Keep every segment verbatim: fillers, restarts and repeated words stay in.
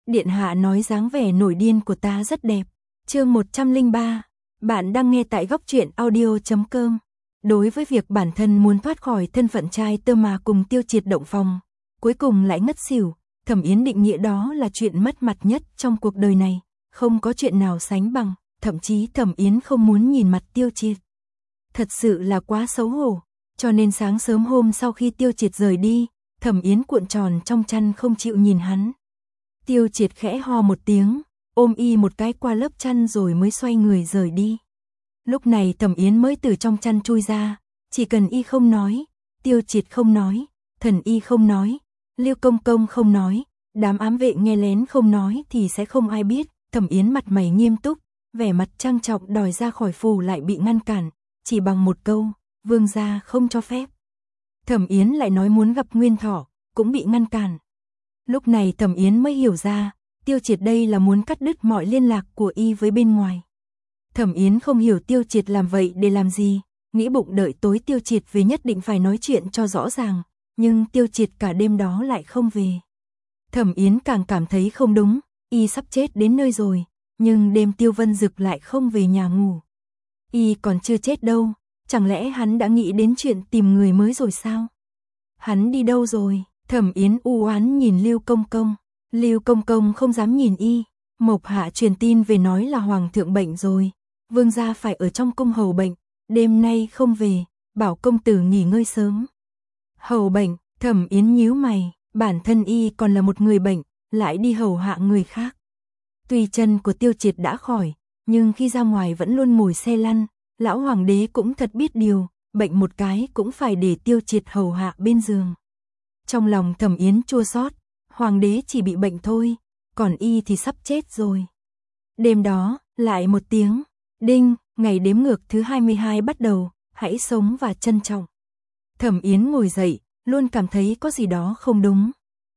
Điện hạ nói dáng vẻ nổi điên của ta rất đẹp. Chương một trăm lẻ ba. Bạn đang nghe tại góc truyện audio chấm com. Đối với việc bản thân muốn thoát khỏi thân phận trai tơ mà cùng Tiêu Triệt động phòng, cuối cùng lại ngất xỉu, Thẩm Yến định nghĩa đó là chuyện mất mặt nhất trong cuộc đời này, không có chuyện nào sánh bằng, thậm chí Thẩm Yến không muốn nhìn mặt Tiêu Triệt. Thật sự là quá xấu hổ, cho nên sáng sớm hôm sau khi Tiêu Triệt rời đi, Thẩm Yến cuộn tròn trong chăn không chịu nhìn hắn. Tiêu Triệt khẽ ho một tiếng, ôm y một cái qua lớp chăn rồi mới xoay người rời đi. Lúc này Thẩm Yến mới từ trong chăn chui ra, chỉ cần y không nói, Tiêu Triệt không nói, Thần Y không nói, Lưu Công Công không nói, đám ám vệ nghe lén không nói thì sẽ không ai biết. Thẩm Yến mặt mày nghiêm túc, vẻ mặt trang trọng đòi ra khỏi phủ lại bị ngăn cản, chỉ bằng một câu, vương gia không cho phép. Thẩm Yến lại nói muốn gặp Nguyên Thỏ, cũng bị ngăn cản. Lúc này Thẩm Yến mới hiểu ra, Tiêu Triệt đây là muốn cắt đứt mọi liên lạc của y với bên ngoài. Thẩm Yến không hiểu Tiêu Triệt làm vậy để làm gì, nghĩ bụng đợi tối Tiêu Triệt về nhất định phải nói chuyện cho rõ ràng, nhưng Tiêu Triệt cả đêm đó lại không về. Thẩm Yến càng cảm thấy không đúng, y sắp chết đến nơi rồi, nhưng đêm Tiêu Vân Dực lại không về nhà ngủ. Y còn chưa chết đâu, chẳng lẽ hắn đã nghĩ đến chuyện tìm người mới rồi sao? Hắn đi đâu rồi? Thẩm Yến u oán nhìn Lưu Công Công. Lưu Công Công không dám nhìn y. Mộc Hạ truyền tin về nói là hoàng thượng bệnh rồi, vương gia phải ở trong cung hầu bệnh, đêm nay không về, bảo công tử nghỉ ngơi sớm. Hầu bệnh? Thẩm Yến nhíu mày, bản thân y còn là một người bệnh, lại đi hầu hạ người khác. Tuy chân của Tiêu Triệt đã khỏi, nhưng khi ra ngoài vẫn luôn ngồi xe lăn, lão hoàng đế cũng thật biết điều, bệnh một cái cũng phải để Tiêu Triệt hầu hạ bên giường. Trong lòng Thẩm Yến chua xót, hoàng đế chỉ bị bệnh thôi, còn y thì sắp chết rồi. Đêm đó, lại một tiếng, đinh, ngày đếm ngược thứ hai mươi hai bắt đầu, hãy sống và trân trọng. Thẩm Yến ngồi dậy, luôn cảm thấy có gì đó không đúng.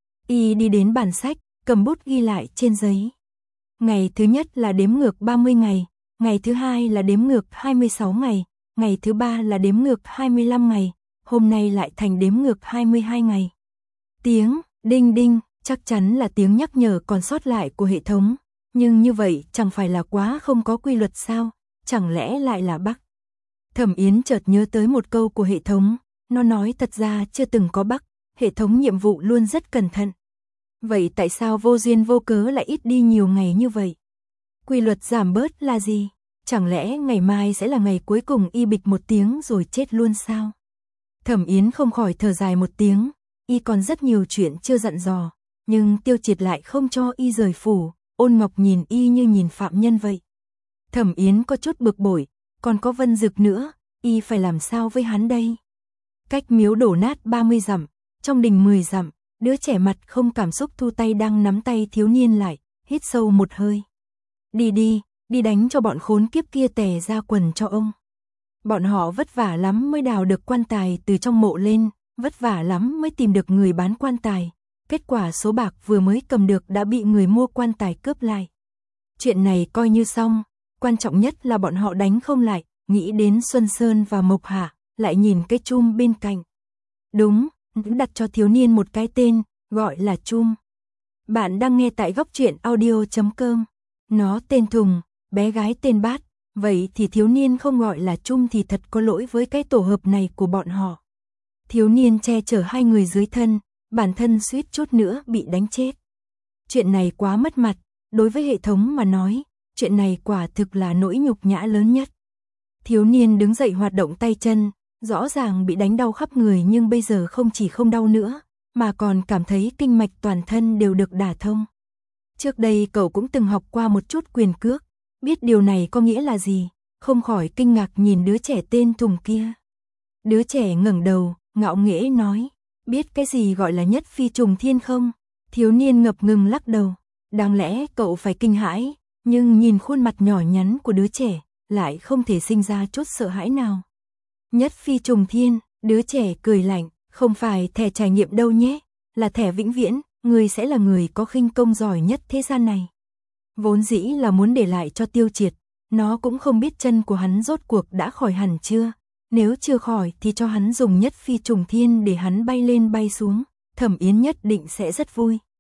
Y đi đến bàn sách, cầm bút ghi lại trên giấy. Ngày thứ nhất là đếm ngược ba mươi ngày, ngày thứ hai là đếm ngược hai mươi sáu ngày, ngày thứ ba là đếm ngược hai mươi lăm ngày, hôm nay lại thành đếm ngược hai mươi hai ngày. Tiếng, đinh đinh, chắc chắn là tiếng nhắc nhở còn sót lại của hệ thống, nhưng như vậy chẳng phải là quá không có quy luật sao, chẳng lẽ lại là bug? Thẩm Yến chợt nhớ tới một câu của hệ thống, nó nói thật ra chưa từng có bug, hệ thống nhiệm vụ luôn rất cẩn thận. Vậy tại sao vô duyên vô cớ lại ít đi nhiều ngày như vậy? Quy luật giảm bớt là gì? Chẳng lẽ ngày mai sẽ là ngày cuối cùng y bịch một tiếng rồi chết luôn sao? Thẩm Yến không khỏi thở dài một tiếng, y còn rất nhiều chuyện chưa dặn dò, nhưng Tiêu Triệt lại không cho y rời phủ, Ôn Ngọc nhìn y như nhìn phạm nhân vậy. Thẩm Yến có chút bực bội, còn có Vân Dực nữa, y phải làm sao với hắn đây? Cách miếu đổ nát ba mươi dặm, trong đình mười dặm, đứa trẻ mặt không cảm xúc thu tay đang nắm tay thiếu niên lại, hít sâu một hơi. Đi đi, đi đánh cho bọn khốn kiếp kia tè ra quần cho ông. Bọn họ vất vả lắm mới đào được quan tài từ trong mộ lên, vất vả lắm mới tìm được người bán quan tài. Kết quả số bạc vừa mới cầm được đã bị người mua quan tài cướp lại. Chuyện này coi như xong, quan trọng nhất là bọn họ đánh không lại, nghĩ đến Xuân Sơn và Mộc Hạ, lại nhìn cái chum bên cạnh. Đúng, đặt cho thiếu niên một cái tên, gọi là chum. Bạn đang nghe tại góc truyện audio chấm com. Nó tên Thùng, bé gái tên Bát, vậy thì thiếu niên không gọi là chum thì thật có lỗi với cái tổ hợp này của bọn họ. Thiếu niên che chở hai người dưới thân, bản thân suýt chút nữa bị đánh chết. Chuyện này quá mất mặt, đối với hệ thống mà nói, chuyện này quả thực là nỗi nhục nhã lớn nhất. Thiếu niên đứng dậy hoạt động tay chân, rõ ràng bị đánh đau khắp người nhưng bây giờ không chỉ không đau nữa, mà còn cảm thấy kinh mạch toàn thân đều được đả thông. Trước đây cậu cũng từng học qua một chút quyền cước, biết điều này có nghĩa là gì, không khỏi kinh ngạc nhìn đứa trẻ tên Thùng kia. Đứa trẻ ngẩng đầu, ngạo nghễ nói, biết cái gì gọi là nhất phi trùng thiên không? Thiếu niên ngập ngừng lắc đầu, đáng lẽ cậu phải kinh hãi, nhưng nhìn khuôn mặt nhỏ nhắn của đứa trẻ, lại không thể sinh ra chút sợ hãi nào. Nhất phi trùng thiên, đứa trẻ cười lạnh, không phải thẻ trải nghiệm đâu nhé, là thẻ vĩnh viễn, người sẽ là người có khinh công giỏi nhất thế gian này. Vốn dĩ là muốn để lại cho Tiêu Triệt, nó cũng không biết chân của hắn rốt cuộc đã khỏi hẳn chưa, nếu chưa khỏi thì cho hắn dùng nhất phi trùng thiên để hắn bay lên bay xuống, Thẩm Yến nhất định sẽ rất vui.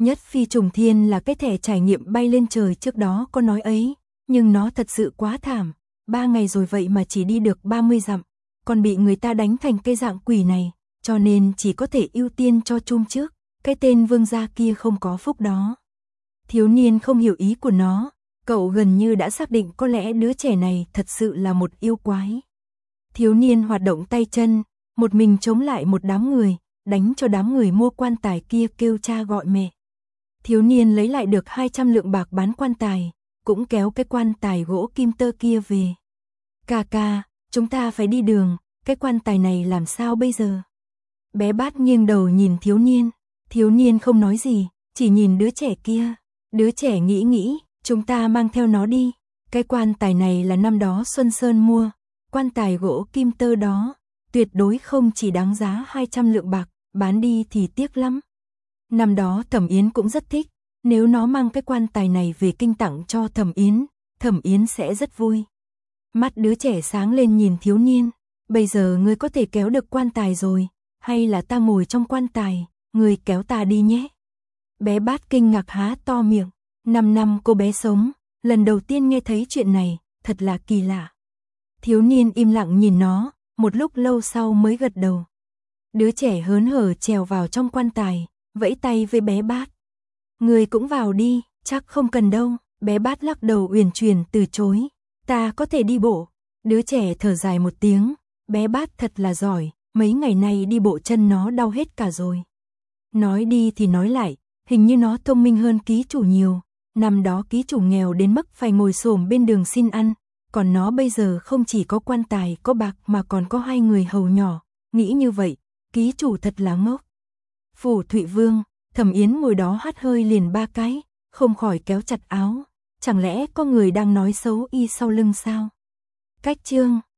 Nhất phi trùng thiên là cái thẻ trải nghiệm bay lên trời trước đó có nói ấy, nhưng nó thật sự quá thảm, ba ngày rồi vậy mà chỉ đi được ba mươi dặm, còn bị người ta đánh thành cái dạng quỷ này, cho nên chỉ có thể ưu tiên cho Chum trước, cái tên vương gia kia không có phúc đó. Thiếu niên không hiểu ý của nó, cậu gần như đã xác định có lẽ đứa trẻ này thật sự là một yêu quái. Thiếu niên hoạt động tay chân, một mình chống lại một đám người, đánh cho đám người mua quan tài kia kêu cha gọi mẹ. Thiếu niên lấy lại được hai trăm lượng bạc bán quan tài, cũng kéo cái quan tài gỗ kim tơ kia về. Ca ca, chúng ta phải đi đường, cái quan tài này làm sao bây giờ? Bé Bát nghiêng đầu nhìn thiếu niên, thiếu niên không nói gì, chỉ nhìn đứa trẻ kia. Đứa trẻ nghĩ nghĩ, chúng ta mang theo nó đi, cái quan tài này là năm đó Xuân Sơn mua, quan tài gỗ kim tơ đó, tuyệt đối không chỉ đáng giá hai trăm lượng bạc, bán đi thì tiếc lắm. Năm đó Thẩm Yến cũng rất thích, nếu nó mang cái quan tài này về kinh tặng cho Thẩm Yến, Thẩm Yến sẽ rất vui. Mắt đứa trẻ sáng lên nhìn thiếu niên, bây giờ ngươi có thể kéo được quan tài rồi, hay là ta ngồi trong quan tài, ngươi kéo ta đi nhé. Bé Bát kinh ngạc há to miệng, năm năm cô bé sống, lần đầu tiên nghe thấy chuyện này, thật là kỳ lạ. Thiếu niên im lặng nhìn nó, một lúc lâu sau mới gật đầu. Đứa trẻ hớn hở trèo vào trong quan tài, vẫy tay với bé Bát. Người cũng vào đi, chắc không cần đâu, bé Bát lắc đầu uyển chuyển từ chối. Ta có thể đi bộ. Đứa trẻ thở dài một tiếng, bé Bát thật là giỏi, mấy ngày nay đi bộ chân nó đau hết cả rồi. Nói đi thì nói lại, hình như nó thông minh hơn ký chủ nhiều, năm đó ký chủ nghèo đến mức phải ngồi xổm bên đường xin ăn, còn nó bây giờ không chỉ có quan tài có bạc mà còn có hai người hầu nhỏ, nghĩ như vậy, ký chủ thật là ngốc. Phủ Thụy Vương, Thẩm Yến ngồi đó hắt hơi liền ba cái, không khỏi kéo chặt áo, chẳng lẽ có người đang nói xấu y sau lưng sao? Cách chương